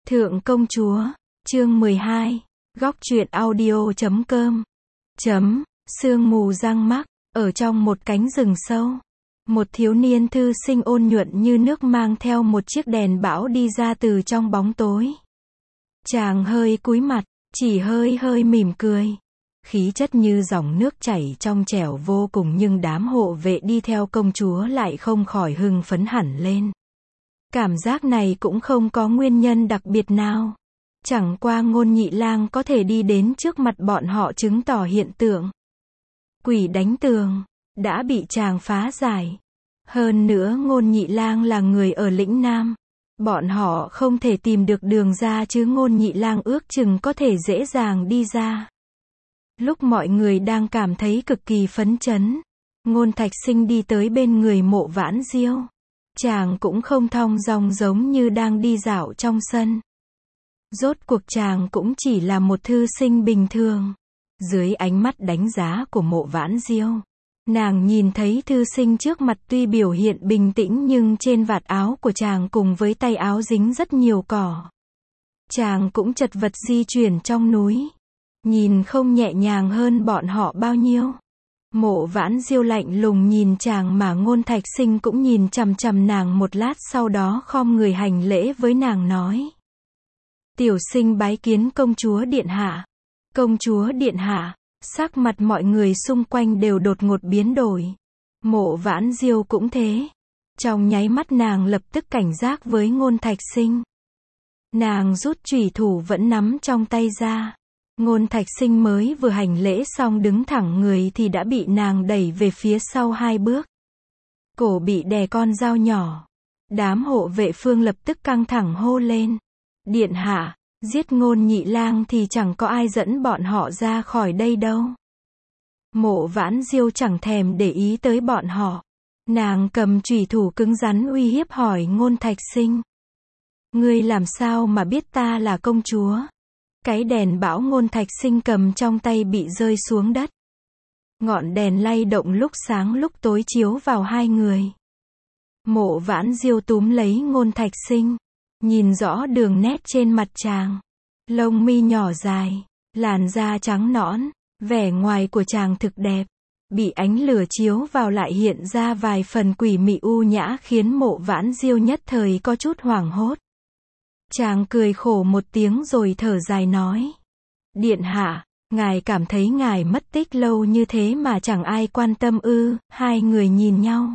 Thượng công chúa, chương 12, góc truyện audio.com. Sương mù giăng mắc, ở trong một cánh rừng sâu. Một thiếu niên thư sinh ôn nhuận như nước mang theo một chiếc đèn bão đi ra từ trong bóng tối. Chàng hơi cúi mặt, chỉ hơi mỉm cười. Khí chất như dòng nước chảy trong trẻo vô cùng, nhưng đám hộ vệ đi theo công chúa lại không khỏi hưng phấn hẳn lên. Cảm giác này cũng không có nguyên nhân đặc biệt nào. Chẳng qua Ngôn Nhị Lang có thể đi đến trước mặt bọn họ chứng tỏ hiện tượng quỷ đánh tường đã bị chàng phá giải. Hơn nữa Ngôn Nhị Lang là người ở lĩnh Nam. Bọn họ không thể tìm được đường ra chứ Ngôn Nhị Lang ước chừng có thể dễ dàng đi ra. Lúc mọi người đang cảm thấy cực kỳ phấn chấn, Ngôn Thạch Sinh đi tới bên người Mộ Vãn Diêu. Chàng cũng không thong dong giống như đang đi dạo trong sân. Rốt cuộc chàng cũng chỉ là một thư sinh bình thường. Dưới ánh mắt đánh giá của Mộ Vãn Diêu, nàng nhìn thấy thư sinh trước mặt tuy biểu hiện bình tĩnh nhưng trên vạt áo của chàng cùng với tay áo dính rất nhiều cỏ. Chàng cũng chật vật di chuyển trong núi, nhìn không nhẹ nhàng hơn bọn họ bao nhiêu. Mộ Vãn Diêu lạnh lùng nhìn chàng mà Ngôn Thạch Sinh cũng nhìn chằm chằm nàng một lát, sau đó khom người hành lễ với nàng nói: Tiểu sinh bái kiến công chúa điện hạ. Công chúa điện hạ. Sắc mặt mọi người xung quanh đều đột ngột biến đổi. Mộ Vãn Diêu cũng thế. Trong nháy mắt nàng lập tức cảnh giác với Ngôn Thạch Sinh. Nàng rút chủy thủ vẫn nắm trong tay ra. Ngôn Thạch Sinh mới vừa hành lễ xong đứng thẳng người thì đã bị nàng đẩy về phía sau 2 bước. Cổ bị đè con dao nhỏ. Đám hộ vệ phương lập tức căng thẳng hô lên: Điện hạ, giết Ngôn Nhị Lang thì chẳng có ai dẫn bọn họ ra khỏi đây đâu. Mộ Vãn Diêu chẳng thèm để ý tới bọn họ. Nàng cầm chủy thủ cứng rắn uy hiếp hỏi Ngôn Thạch Sinh: Ngươi làm sao mà biết ta là công chúa? Cái đèn bão Ngôn Thạch Sinh cầm trong tay bị rơi xuống đất. Ngọn đèn lay động lúc sáng lúc tối chiếu vào hai người. Mộ Vãn Diêu túm lấy Ngôn Thạch Sinh, nhìn rõ đường nét trên mặt chàng. Lông mi nhỏ dài, làn da trắng nõn, vẻ ngoài của chàng thực đẹp. Bị ánh lửa chiếu vào lại hiện ra vài phần quỷ mị u nhã khiến Mộ Vãn Diêu nhất thời có chút hoảng hốt. Chàng cười khổ một tiếng rồi thở dài nói: Điện hạ, ngài cảm thấy ngài mất tích lâu như thế mà chẳng ai quan tâm ư? Hai người nhìn nhau.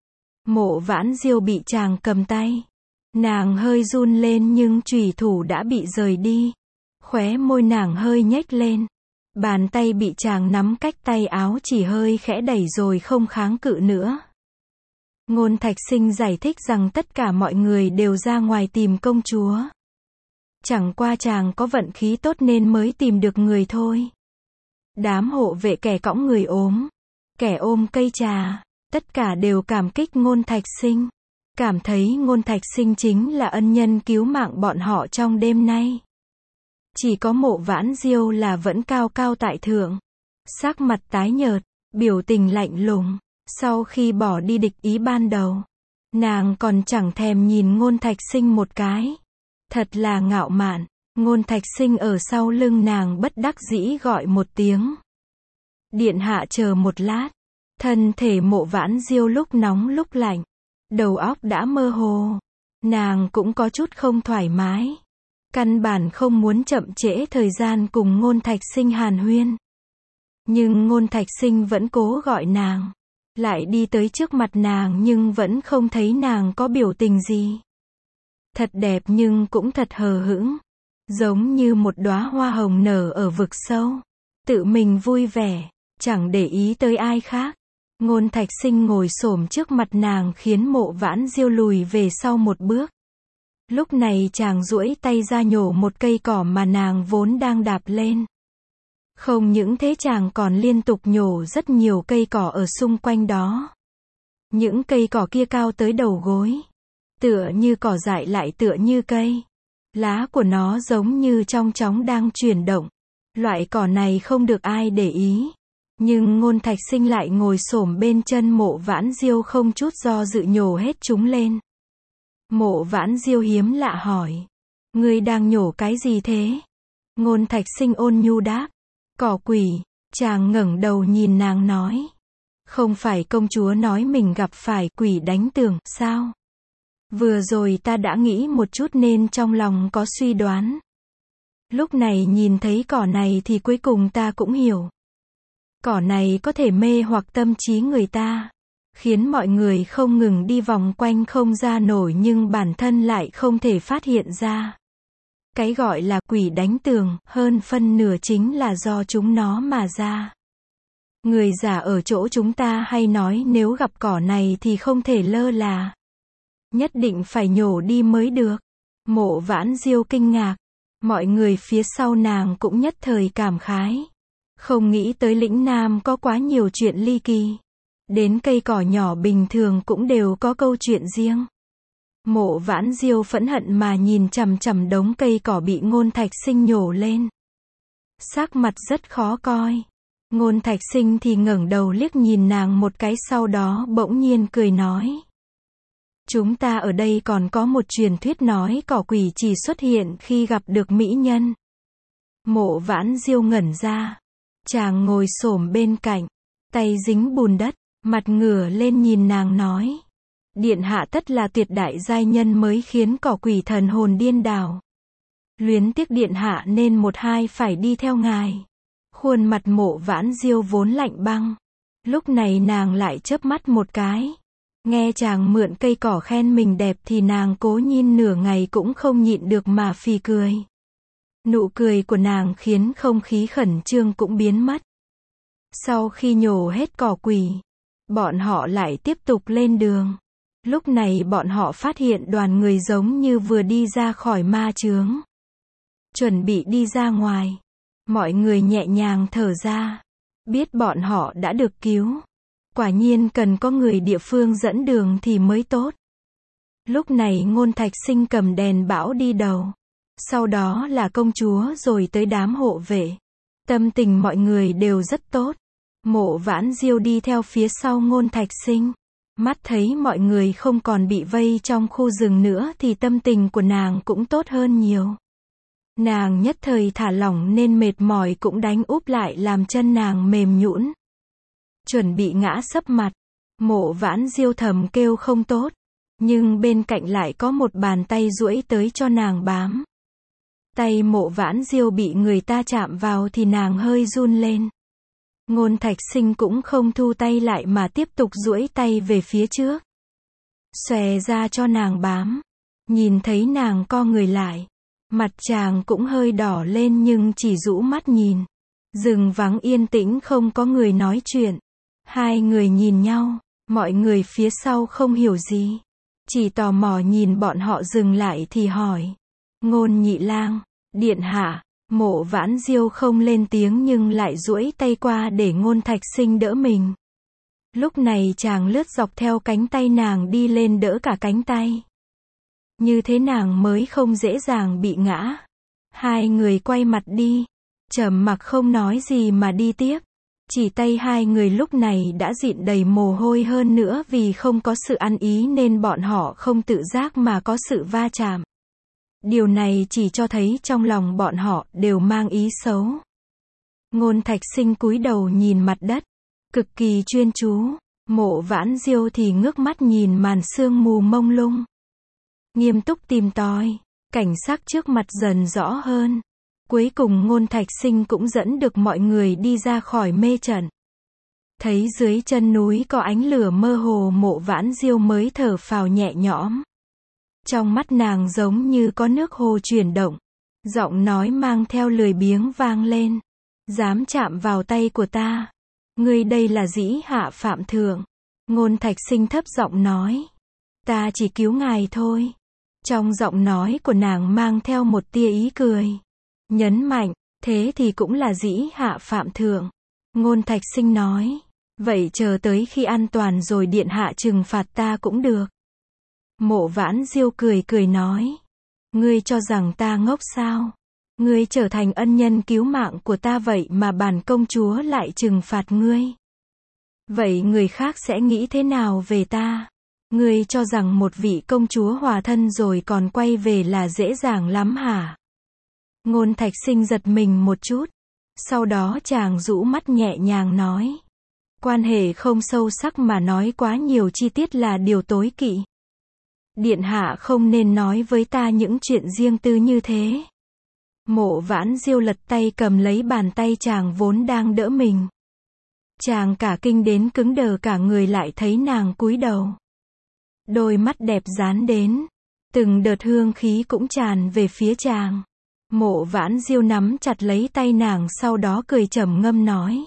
Mộ Vãn Diêu bị chàng cầm tay. Nàng hơi run lên nhưng chủy thủ đã bị rời đi. Khóe môi nàng hơi nhếch lên. Bàn tay bị chàng nắm cách tay áo chỉ hơi khẽ đẩy rồi không kháng cự nữa. Ngôn Thạch Sinh giải thích rằng tất cả mọi người đều ra ngoài tìm công chúa. Chẳng qua chàng có vận khí tốt nên mới tìm được người thôi. Đám hộ vệ, kẻ cõng người ốm, kẻ ôm cây trà, tất cả đều cảm kích Ngôn Thạch Sinh. Cảm thấy Ngôn Thạch Sinh chính là ân nhân cứu mạng bọn họ trong đêm nay. Chỉ có Mộ Vãn Diêu là vẫn cao cao tại thượng. Sắc mặt tái nhợt, biểu tình lạnh lùng. Sau khi bỏ đi địch ý ban đầu, nàng còn chẳng thèm nhìn Ngôn Thạch Sinh một cái. Thật là ngạo mạn. Ngôn Thạch Sinh ở sau lưng nàng bất đắc dĩ gọi một tiếng: Điện hạ chờ một lát. Thân thể Mộ Vãn Diêu lúc nóng lúc lạnh, đầu óc đã mơ hồ. Nàng cũng có chút không thoải mái. Căn bản không muốn chậm trễ thời gian cùng Ngôn Thạch Sinh hàn huyên. Nhưng Ngôn Thạch Sinh vẫn cố gọi nàng. Lại đi tới trước mặt nàng nhưng vẫn không thấy nàng có biểu tình gì. Thật đẹp nhưng cũng thật hờ hững. Giống như một đóa hoa hồng nở ở vực sâu. Tự mình vui vẻ, chẳng để ý tới ai khác. Ngôn Thạch Sinh ngồi xổm trước mặt nàng khiến Mộ Vãn Diêu lùi về sau một bước. Lúc này chàng duỗi tay ra nhổ một cây cỏ mà nàng vốn đang đạp lên. Không những thế chàng còn liên tục nhổ rất nhiều cây cỏ ở xung quanh đó. Những cây cỏ kia cao tới đầu gối. Tựa như cỏ dại lại tựa như cây. Lá của nó giống như trong chóng đang chuyển động. Loại cỏ này không được ai để ý. Nhưng Ngôn Thạch Sinh lại ngồi xổm bên chân Mộ Vãn Diêu không chút do dự nhổ hết chúng lên. Mộ Vãn Diêu hiếm lạ hỏi: Ngươi đang nhổ cái gì thế? Ngôn Thạch Sinh ôn nhu đáp. Cỏ quỷ. Chàng ngẩng đầu nhìn nàng nói. Không phải công chúa nói mình gặp phải quỷ đánh tường, sao? Vừa rồi ta đã nghĩ một chút nên trong lòng có suy đoán. Lúc này nhìn thấy cỏ này thì cuối cùng ta cũng hiểu. Cỏ này có thể mê hoặc tâm trí người ta, khiến mọi người không ngừng đi vòng quanh không ra nổi nhưng bản thân lại không thể phát hiện ra. Cái gọi là quỷ đánh tường, hơn phân nửa chính là do chúng nó mà ra. Người già ở chỗ chúng ta hay nói nếu gặp cỏ này thì không thể lơ là. Nhất định phải nhổ đi mới được. Mộ Vãn Diêu kinh ngạc. Mọi người phía sau nàng cũng nhất thời cảm khái. Không nghĩ tới lĩnh Nam có quá nhiều chuyện ly kỳ. Đến cây cỏ nhỏ bình thường cũng đều có câu chuyện riêng. Mộ Vãn Diêu phẫn hận mà nhìn chằm chằm đống cây cỏ bị Ngôn Thạch Sinh nhổ lên. Sắc mặt rất khó coi. Ngôn Thạch Sinh thì ngẩng đầu liếc nhìn nàng một cái sau đó bỗng nhiên cười nói. Chúng ta ở đây còn có một truyền thuyết nói cỏ quỷ chỉ xuất hiện khi gặp được mỹ nhân. Mộ Vãn Diêu ngẩn ra. Chàng ngồi xổm bên cạnh, tay dính bùn đất, mặt ngửa lên nhìn nàng nói. Điện hạ tất là tuyệt đại giai nhân mới khiến cỏ quỷ thần hồn điên đảo. Luyến tiếc điện hạ nên một hai phải đi theo ngài. Khuôn mặt Mộ Vãn Diêu vốn lạnh băng. Lúc này nàng lại chớp mắt một cái. Nghe chàng mượn cây cỏ khen mình đẹp thì nàng cố nhìn nửa ngày cũng không nhịn được mà phì cười. Nụ cười của nàng khiến không khí khẩn trương cũng biến mất. Sau khi nhổ hết cỏ quỷ, bọn họ lại tiếp tục lên đường. Lúc này bọn họ phát hiện đoàn người giống như vừa đi ra khỏi ma chướng. Chuẩn bị đi ra ngoài. Mọi người nhẹ nhàng thở ra. Biết bọn họ đã được cứu. Quả nhiên cần có người địa phương dẫn đường thì mới tốt. Lúc này Ngôn Thạch Sinh cầm đèn bão đi đầu. Sau đó là công chúa rồi tới đám hộ vệ. Tâm tình mọi người đều rất tốt. Mộ Vãn Diêu đi theo phía sau Ngôn Thạch Sinh. Mắt thấy mọi người không còn bị vây trong khu rừng nữa thì tâm tình của nàng cũng tốt hơn nhiều. Nàng nhất thời thả lỏng nên mệt mỏi cũng đánh úp lại làm chân nàng mềm nhũn. Chuẩn bị ngã sấp mặt. Mộ Vãn Diêu thầm kêu không tốt. Nhưng bên cạnh lại có một bàn tay duỗi tới cho nàng bám. Tay Mộ Vãn Diêu bị người ta chạm vào thì nàng hơi run lên. Ngôn Thạch Sinh cũng không thu tay lại mà tiếp tục duỗi tay về phía trước. Xòe ra cho nàng bám. Nhìn thấy nàng co người lại. Mặt chàng cũng hơi đỏ lên nhưng chỉ rũ mắt nhìn. Rừng vắng yên tĩnh không có người nói chuyện. Hai người nhìn nhau. Mọi người phía sau không hiểu gì. Chỉ tò mò nhìn bọn họ dừng lại thì hỏi. Ngôn nhị lang, điện hạ. Mộ Vãn Diêu không lên tiếng nhưng lại duỗi tay qua để Ngôn Thạch Sinh đỡ mình. Lúc này chàng lướt dọc theo cánh tay nàng đi lên đỡ cả cánh tay. Như thế nàng mới không dễ dàng bị ngã. Hai người quay mặt đi. Trầm mặc không nói gì mà đi tiếp. Chỉ tay hai người lúc này đã dịn đầy mồ hôi hơn nữa vì không có sự ăn ý nên bọn họ không tự giác mà có sự va chạm. Điều này chỉ cho thấy trong lòng bọn họ đều mang ý xấu. Ngôn Thạch Sinh cúi đầu nhìn mặt đất, cực kỳ chuyên chú. Mộ Vãn Diêu thì ngước mắt nhìn màn sương mù mông lung. Nghiêm túc tìm tòi, cảnh sắc trước mặt dần rõ hơn. Cuối cùng Ngôn Thạch Sinh cũng dẫn được mọi người đi ra khỏi mê trận. Thấy dưới chân núi có ánh lửa mơ hồ Mộ Vãn Diêu mới thở phào nhẹ nhõm. Trong mắt nàng giống như có nước hồ chuyển động. Giọng nói mang theo lười biếng vang lên. Dám chạm vào tay của ta. Ngươi đây là dĩ hạ phạm thượng. Ngôn Thạch Sinh thấp giọng nói. Ta chỉ cứu ngài thôi. Trong giọng nói của nàng mang theo một tia ý cười. Nhấn mạnh, thế thì cũng là dĩ hạ phạm thượng. Ngôn Thạch Sinh nói. Vậy chờ tới khi an toàn rồi điện hạ trừng phạt ta cũng được. Mộ Vãn Diêu cười cười nói. Ngươi cho rằng ta ngốc sao? Ngươi trở thành ân nhân cứu mạng của ta vậy mà bản công chúa lại trừng phạt ngươi. Vậy người khác sẽ nghĩ thế nào về ta? Ngươi cho rằng một vị công chúa hòa thân rồi còn quay về là dễ dàng lắm hả? Ngôn Thạch Sinh giật mình một chút. Sau đó chàng rũ mắt nhẹ nhàng nói. Quan hệ không sâu sắc mà nói quá nhiều chi tiết là điều tối kỵ. Điện hạ không nên nói với ta những chuyện riêng tư như thế. Mộ Vãn Diêu lật tay cầm lấy bàn tay chàng vốn đang đỡ mình. Chàng cả kinh đến cứng đờ cả người lại thấy nàng cúi đầu. Đôi mắt đẹp dán đến. Từng đợt hương khí cũng tràn về phía chàng. Mộ Vãn Diêu nắm chặt lấy tay nàng sau đó cười trầm ngâm nói.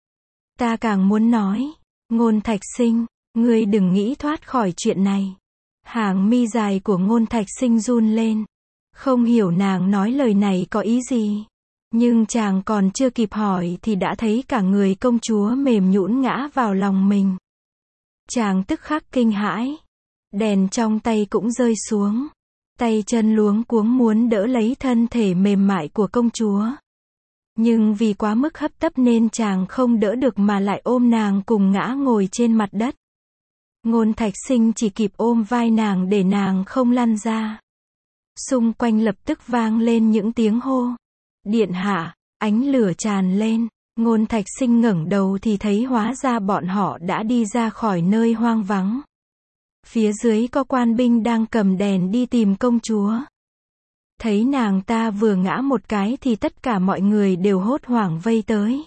Ta càng muốn nói. Ngôn Thạch Sinh, ngươi đừng nghĩ thoát khỏi chuyện này. Hàng mi dài của Ngôn Thạch Sinh run lên. Không hiểu nàng nói lời này có ý gì. Nhưng chàng còn chưa kịp hỏi thì đã thấy cả người công chúa mềm nhũn ngã vào lòng mình. Chàng tức khắc kinh hãi. Đèn trong tay cũng rơi xuống. Tay chân luống cuống muốn đỡ lấy thân thể mềm mại của công chúa. Nhưng vì quá mức hấp tấp nên chàng không đỡ được mà lại ôm nàng cùng ngã ngồi trên mặt đất. Ngôn Thạch Sinh chỉ kịp ôm vai nàng để nàng không lăn ra. Xung quanh lập tức vang lên những tiếng hô. Điện hạ, ánh lửa tràn lên. Ngôn Thạch Sinh ngẩng đầu thì thấy hóa ra bọn họ đã đi ra khỏi nơi hoang vắng. Phía dưới có quan binh đang cầm đèn đi tìm công chúa. Thấy nàng ta vừa ngã một cái thì tất cả mọi người đều hốt hoảng vây tới.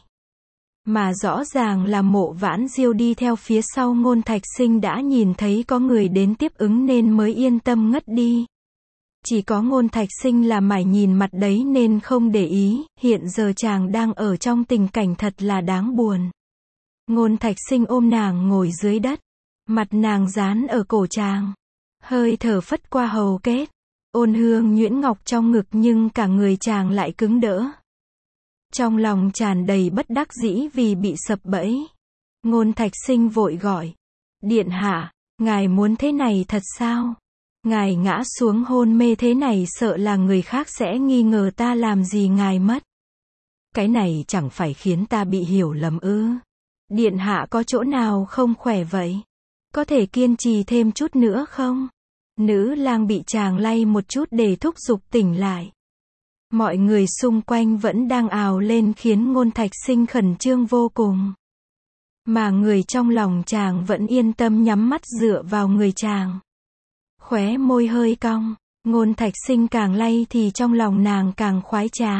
Mà rõ ràng là Mộ Vãn Diêu đi theo phía sau Ngôn Thạch Sinh đã nhìn thấy có người đến tiếp ứng nên mới yên tâm ngất đi. Chỉ có Ngôn Thạch Sinh là mải nhìn mặt đấy nên không để ý, hiện giờ chàng đang ở trong tình cảnh thật là đáng buồn. Ngôn Thạch Sinh ôm nàng ngồi dưới đất. Mặt nàng dán ở cổ chàng. Hơi thở phất qua hầu kết. Ôn hương nhuyễn ngọc trong ngực nhưng cả người chàng lại cứng đỡ. Trong lòng tràn đầy bất đắc dĩ vì bị sập bẫy. Ngôn Thạch Sinh vội gọi. Điện hạ, ngài muốn thế này thật sao? Ngài ngã xuống hôn mê thế này sợ là người khác sẽ nghi ngờ ta làm gì ngài mất. Cái này chẳng phải khiến ta bị hiểu lầm ư? Điện hạ có chỗ nào không khỏe vậy? Có thể kiên trì thêm chút nữa không? Nữ lang bị chàng lay một chút để thúc giục tỉnh lại. Mọi người xung quanh vẫn đang ào lên khiến Ngôn Thạch Sinh khẩn trương vô cùng. Mà người trong lòng chàng vẫn yên tâm nhắm mắt dựa vào người chàng. Khóe môi hơi cong. Ngôn Thạch Sinh càng lay thì trong lòng nàng càng khoái trá.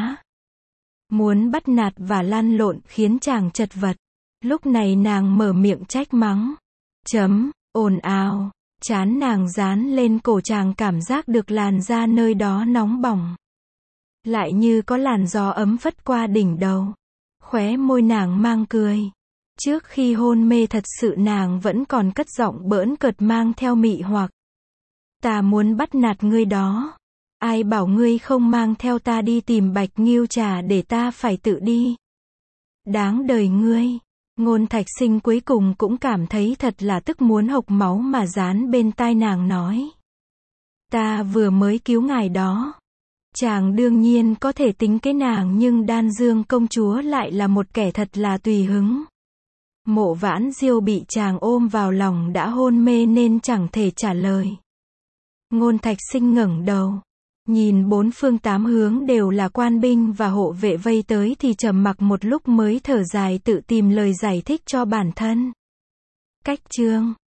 Muốn bắt nạt và lăn lộn khiến chàng chật vật. Lúc này nàng mở miệng trách mắng. Ồn ào. Trán nàng dán lên cổ chàng cảm giác được làn da nơi đó nóng bỏng. Lại như có làn gió ấm phất qua đỉnh đầu. Khóe môi nàng mang cười. Trước khi hôn mê thật sự nàng vẫn còn cất giọng bỡn cợt mang theo mị hoặc. Ta muốn bắt nạt ngươi đó. Ai bảo ngươi không mang theo ta đi tìm Bạch Ngưu Trà để ta phải tự đi. Đáng đời ngươi. Ngôn Thạch Sinh cuối cùng cũng cảm thấy thật là tức muốn hộc máu mà dán bên tai nàng nói. Ta vừa mới cứu ngài đó. Chàng đương nhiên có thể tính cái nàng nhưng Đan Dương công chúa lại là một kẻ thật là tùy hứng. Mộ Vãn Diêu bị chàng ôm vào lòng đã hôn mê nên chẳng thể trả lời. Ngôn Thạch Sinh ngẩng đầu. Nhìn bốn phương tám hướng đều là quan binh và hộ vệ vây tới thì trầm mặc một lúc mới thở dài tự tìm lời giải thích cho bản thân. Cách chương